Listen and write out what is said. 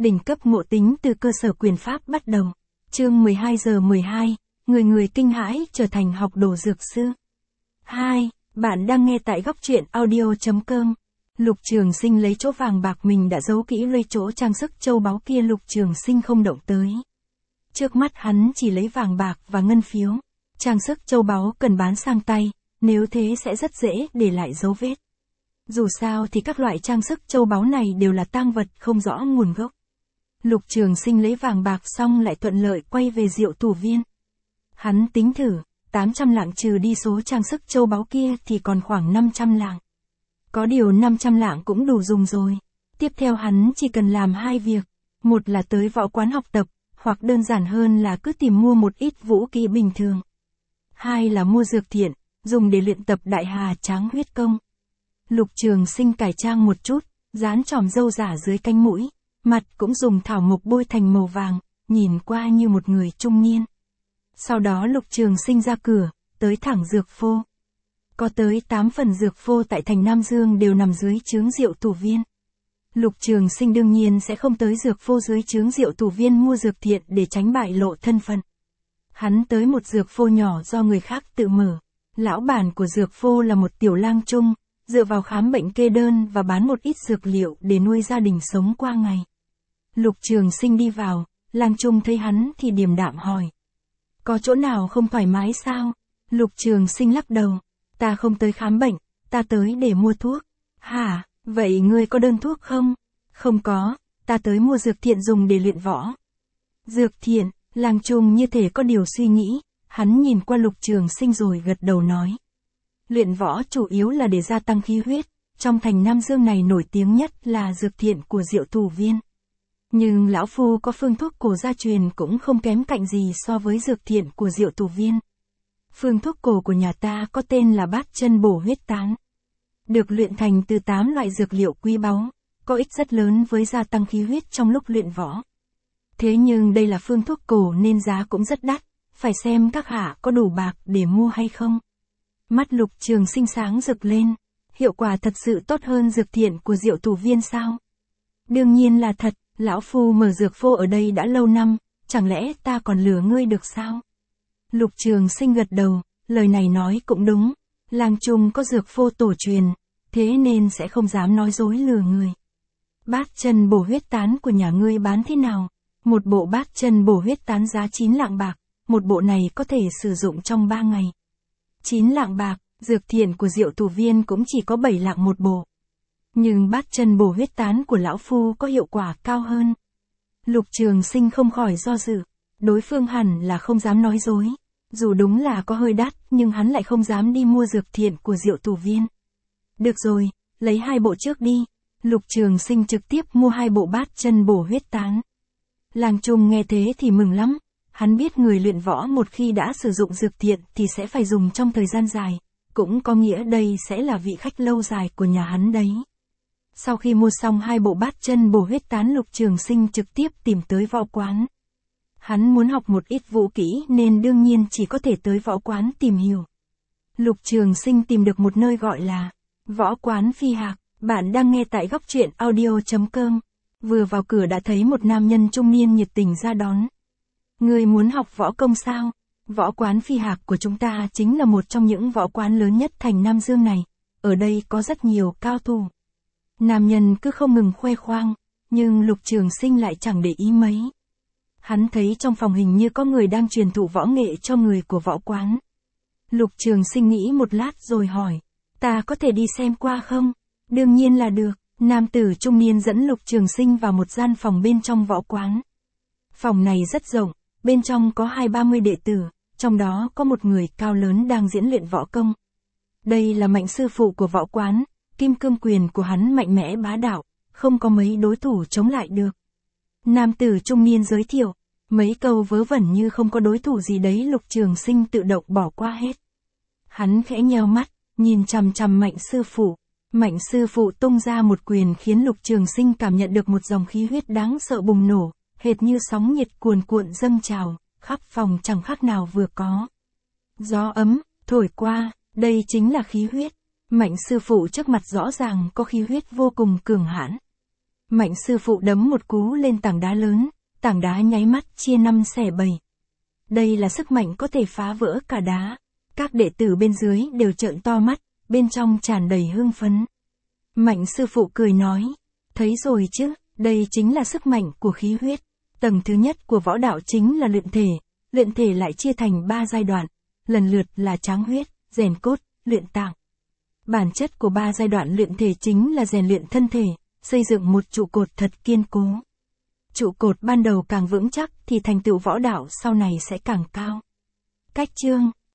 Đỉnh cấp ngộ tính từ cơ sở quyền pháp bắt đầu. Chương 12 giờ 12, người người kinh hãi trở thành học đồ dược sư. 2. Bạn đang nghe tại góc truyện audio.com. Lục Trường Sinh lấy chỗ vàng bạc mình đã giấu kỹ lấy chỗ trang sức châu báu kia Lục Trường Sinh không động tới. Trước mắt hắn chỉ lấy vàng bạc và ngân phiếu. Trang sức châu báu cần bán sang tay, nếu thế sẽ rất dễ để lại dấu vết. Dù sao thì các loại trang sức châu báu này đều là tang vật không rõ nguồn gốc. Lục Trường Sinh lấy vàng bạc xong lại thuận lợi quay về Diệu Tù Viên. Hắn tính thử, 800 lạng trừ đi số trang sức châu báu kia thì còn khoảng 500 lạng. Có điều 500 lạng cũng đủ dùng rồi. Tiếp theo hắn chỉ cần làm hai việc. Một là tới võ quán học tập, hoặc đơn giản hơn là cứ tìm mua một ít vũ khí bình thường. Hai là mua dược thiện, dùng để luyện tập Đại Hà Tráng Huyết Công. Lục Trường Sinh cải trang một chút, dán chòm râu giả dưới cánh mũi, mặt cũng dùng thảo mộc bôi thành màu vàng, nhìn qua như một người trung niên. Sau đó Lục Trường Sinh ra cửa, tới thẳng dược phô. Có tới 8 phần dược phô tại thành Nam Dương đều nằm dưới trướng Diệu Tù Viên. Lục Trường Sinh đương nhiên sẽ không tới dược phô dưới trướng Diệu Tù Viên mua dược thiện để tránh bại lộ thân phận. Hắn tới một dược phô nhỏ do người khác tự mở. Lão bản của dược phô là một tiểu lang trung, dựa vào khám bệnh kê đơn và bán một ít dược liệu để nuôi gia đình sống qua ngày. Lục Trường Sinh đi vào, lang trung thấy hắn thì điềm đạm hỏi. Có chỗ nào không thoải mái sao? Lục Trường Sinh lắc đầu. Ta không tới khám bệnh, ta tới để mua thuốc. Hả, vậy ngươi có đơn thuốc không? Không có, ta tới mua dược thiện dùng để luyện võ. Dược thiện, lang trung như thể có điều suy nghĩ, hắn nhìn qua Lục Trường Sinh rồi gật đầu nói. Luyện võ chủ yếu là để gia tăng khí huyết, trong thành Nam Dương này nổi tiếng nhất là dược thiện của Diệu Tù Viên. Nhưng lão phu có phương thuốc cổ gia truyền cũng không kém cạnh gì so với dược thiện của Diệu Tù Viên. Phương thuốc cổ của nhà ta có tên là Bát Chân Bổ Huyết Tán. Được luyện thành từ 8 loại dược liệu quý báu, có ích rất lớn với gia tăng khí huyết trong lúc luyện võ. Thế nhưng đây là phương thuốc cổ nên giá cũng rất đắt, phải xem các hạ có đủ bạc để mua hay không. Mắt Lục Trường Sinh sáng rực lên, hiệu quả thật sự tốt hơn dược thiện của Diệu Tù Viên sao? Đương nhiên là thật, lão phu mở dược phô ở đây đã lâu năm, chẳng lẽ ta còn lừa ngươi được sao? Lục Trường Sinh gật đầu, lời này nói cũng đúng, lang trung có dược phô tổ truyền, thế nên sẽ không dám nói dối lừa người. Bát Chân Bổ Huyết Tán của nhà ngươi bán thế nào? Một bộ Bát Chân Bổ Huyết Tán giá 9 lạng bạc, một bộ này có thể sử dụng trong 3 ngày. 9 lạng bạc, dược thiện của Diệu Tù Viên cũng chỉ có 7 lạng một bộ. Nhưng Bát Chân Bổ Huyết Tán của lão phu có hiệu quả cao hơn. Lục Trường Sinh không khỏi do dự, đối phương hẳn là không dám nói dối. Dù đúng là có hơi đắt, nhưng hắn lại không dám đi mua dược thiện của Diệu Tù Viên. Được rồi, lấy 2 bộ trước đi. Lục Trường Sinh trực tiếp mua 2 bộ Bát Chân Bổ Huyết Tán. Lang trung nghe thế thì mừng lắm. Hắn biết người luyện võ một khi đã sử dụng dược thiện thì sẽ phải dùng trong thời gian dài. Cũng có nghĩa đây sẽ là vị khách lâu dài của nhà hắn đấy. Sau khi mua xong 2 bộ Bát Chân Bổ Huyết Tán, Lục Trường Sinh trực tiếp tìm tới võ quán. Hắn muốn học một ít vũ kỹ nên đương nhiên chỉ có thể tới võ quán tìm hiểu. Lục Trường Sinh tìm được một nơi gọi là Võ Quán Phi Hạc. Bạn đang nghe tại góc truyện audio.com. Vừa vào cửa đã thấy một nam nhân trung niên nhiệt tình ra đón. Ngươi muốn học võ công sao? Võ Quán Phi Hạc của chúng ta chính là một trong những võ quán lớn nhất thành Nam Dương này. Ở đây có rất nhiều cao thủ. Nam nhân cứ không ngừng khoe khoang, nhưng Lục Trường Sinh lại chẳng để ý mấy. Hắn thấy trong phòng hình như có người đang truyền thụ võ nghệ cho người của võ quán. Lục Trường Sinh nghĩ một lát rồi hỏi, ta có thể đi xem qua không? Đương nhiên là được. Nam tử trung niên dẫn Lục Trường Sinh vào một gian phòng bên trong võ quán. Phòng này rất rộng, bên trong có 20-30 đệ tử, trong đó có một người cao lớn đang diễn luyện võ công. Đây là Mạnh sư phụ của võ quán, kim cương quyền của hắn mạnh mẽ bá đạo, không có mấy đối thủ chống lại được. Nam tử trung niên giới thiệu, mấy câu vớ vẩn như không có đối thủ gì đấy Lục Trường Sinh tự động bỏ qua hết. Hắn khẽ nheo mắt, nhìn chằm chằm Mạnh sư phụ. Mạnh sư phụ tung ra một quyền khiến Lục Trường Sinh cảm nhận được một dòng khí huyết đáng sợ bùng nổ, hệt như sóng nhiệt cuồn cuộn dâng trào, khắp phòng chẳng khác nào vừa có. Gió ấm, thổi qua, đây chính là khí huyết. Mạnh sư phụ trước mặt rõ ràng có khí huyết vô cùng cường hãn. Mạnh sư phụ đấm một cú lên tảng đá lớn, tảng đá nháy mắt chia 5 xẻ 7. Đây là sức mạnh có thể phá vỡ cả đá. Các đệ tử bên dưới đều trợn to mắt, bên trong tràn đầy hưng phấn. Mạnh sư phụ cười nói, thấy rồi chứ, đây chính là sức mạnh của khí huyết. Tầng thứ nhất của võ đạo chính là luyện thể lại chia thành 3 giai đoạn, lần lượt là tráng huyết, rèn cốt, luyện tạng. Bản chất của 3 giai đoạn luyện thể chính là rèn luyện thân thể, xây dựng một trụ cột thật kiên cố. Trụ cột ban đầu càng vững chắc thì thành tựu võ đạo sau này sẽ càng cao. Cách chương